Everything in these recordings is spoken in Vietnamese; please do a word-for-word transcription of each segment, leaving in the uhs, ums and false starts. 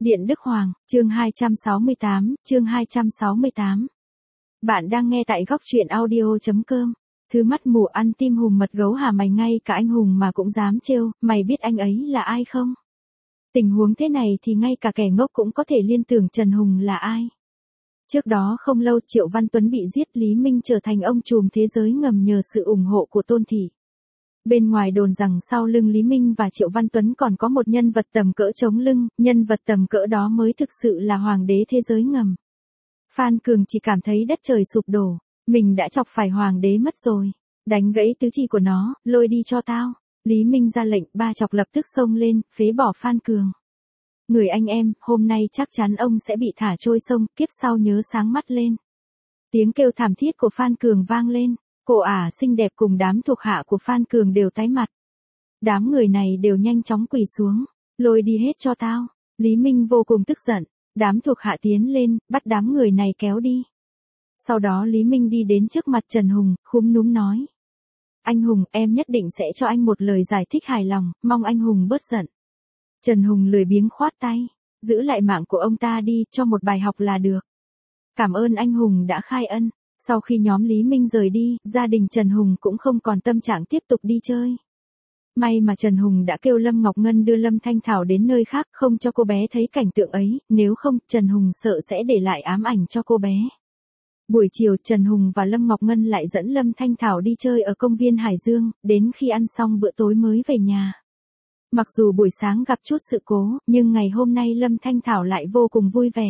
Điện Đức Hoàng, chương hai trăm sáu mươi tám, chương hai trăm sáu mươi tám. Bạn đang nghe tại góc truyện audio.com. Thứ mắt mù ăn tim hùm mật gấu hả mày, ngay cả anh hùng mà cũng dám trêu, mày biết anh ấy là ai không? Tình huống thế này thì ngay cả kẻ ngốc cũng có thể liên tưởng Trần Hùng là ai. Trước đó không lâu Triệu Văn Tuấn bị giết, Lý Minh trở thành ông trùm thế giới ngầm nhờ sự ủng hộ của Tôn Thị. Bên ngoài đồn rằng sau lưng Lý Minh và Triệu Văn Tuấn còn có một nhân vật tầm cỡ chống lưng, nhân vật tầm cỡ đó mới thực sự là hoàng đế thế giới ngầm. Phan Cường chỉ cảm thấy đất trời sụp đổ, mình đã chọc phải hoàng đế mất rồi, đánh gãy tứ chi của nó, lôi đi cho tao. Lý Minh ra lệnh, ba chọc lập tức xông lên, phế bỏ Phan Cường. Người anh em, hôm nay chắc chắn ông sẽ bị thả trôi sông, kiếp sau nhớ sáng mắt lên. Tiếng kêu thảm thiết của Phan Cường vang lên. Cô ả xinh đẹp cùng đám thuộc hạ của Phan Cường đều tái mặt. Đám người này đều nhanh chóng quỳ xuống, lôi đi hết cho tao. Lý Minh vô cùng tức giận, đám thuộc hạ tiến lên, bắt đám người này kéo đi. Sau đó Lý Minh đi đến trước mặt Trần Hùng, khúm núm nói. Anh Hùng, em nhất định sẽ cho anh một lời giải thích hài lòng, mong anh Hùng bớt giận. Trần Hùng lười biếng khoát tay, giữ lại mạng của ông ta đi, cho một bài học là được. Cảm ơn anh Hùng đã khai ân. Sau khi nhóm Lý Minh rời đi, gia đình Trần Hùng cũng không còn tâm trạng tiếp tục đi chơi. May mà Trần Hùng đã kêu Lâm Ngọc Ngân đưa Lâm Thanh Thảo đến nơi khác, không cho cô bé thấy cảnh tượng ấy, nếu không Trần Hùng sợ sẽ để lại ám ảnh cho cô bé. Buổi chiều Trần Hùng và Lâm Ngọc Ngân lại dẫn Lâm Thanh Thảo đi chơi ở công viên Hải Dương, đến khi ăn xong bữa tối mới về nhà. Mặc dù buổi sáng gặp chút sự cố, nhưng ngày hôm nay Lâm Thanh Thảo lại vô cùng vui vẻ.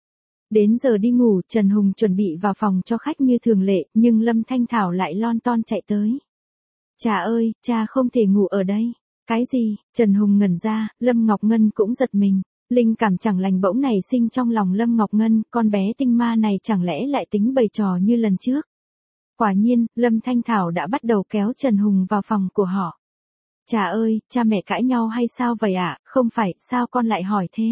Đến giờ đi ngủ, Trần Hùng chuẩn bị vào phòng cho khách như thường lệ, nhưng Lâm Thanh Thảo lại lon ton chạy tới. Cha ơi, cha không thể ngủ ở đây. Cái gì? Trần Hùng ngẩn ra, Lâm Ngọc Ngân cũng giật mình. Linh cảm chẳng lành bỗng nảy sinh trong lòng Lâm Ngọc Ngân, con bé tinh ma này chẳng lẽ lại tính bày trò như lần trước. Quả nhiên, Lâm Thanh Thảo đã bắt đầu kéo Trần Hùng vào phòng của họ. Cha ơi, cha mẹ cãi nhau hay sao vậy ạ? À? Không phải, sao con lại hỏi thế?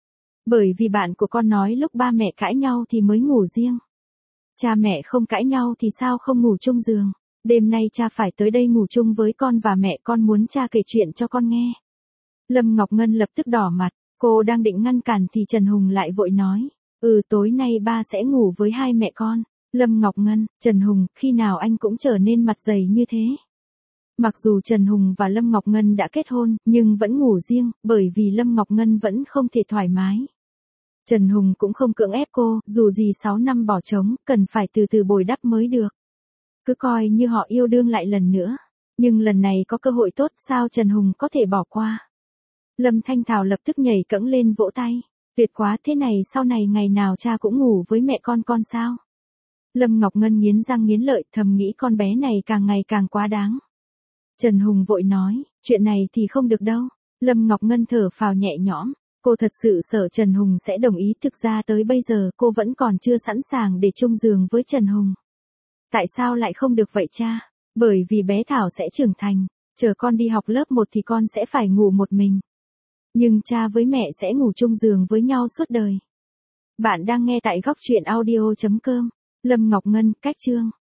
Bởi vì bạn của con nói lúc ba mẹ cãi nhau thì mới ngủ riêng. Cha mẹ không cãi nhau thì sao không ngủ chung giường? Đêm nay cha phải tới đây ngủ chung với con và mẹ, con muốn cha kể chuyện cho con nghe. Lâm Ngọc Ngân lập tức đỏ mặt, cô đang định ngăn cản thì Trần Hùng lại vội nói. Ừ, tối nay ba sẽ ngủ với hai mẹ con. Lâm Ngọc Ngân, Trần Hùng, khi nào anh cũng trở nên mặt dày như thế? Mặc dù Trần Hùng và Lâm Ngọc Ngân đã kết hôn, nhưng vẫn ngủ riêng, bởi vì Lâm Ngọc Ngân vẫn không thể thoải mái. Trần Hùng cũng không cưỡng ép cô, dù gì sáu năm bỏ trống, cần phải từ từ bồi đắp mới được. Cứ coi như họ yêu đương lại lần nữa. Nhưng lần này có cơ hội tốt, sao Trần Hùng có thể bỏ qua? Lâm Thanh Thảo lập tức nhảy cẫng lên vỗ tay. Tuyệt quá, thế này sau này ngày nào cha cũng ngủ với mẹ con con sao? Lâm Ngọc Ngân nghiến răng nghiến lợi, thầm nghĩ con bé này càng ngày càng quá đáng. Trần Hùng vội nói, chuyện này thì không được đâu. Lâm Ngọc Ngân thở phào nhẹ nhõm, cô thật sự sợ Trần Hùng sẽ đồng ý, thực ra tới bây giờ cô vẫn còn chưa sẵn sàng để chung giường với Trần Hùng. Tại sao lại không được vậy cha? Bởi vì bé Thảo sẽ trưởng thành, chờ con đi học lớp một thì con sẽ phải ngủ một mình. Nhưng cha với mẹ sẽ ngủ chung giường với nhau suốt đời. Bạn đang nghe tại góc truyện audio.com. Lâm Ngọc Ngân, cách chương.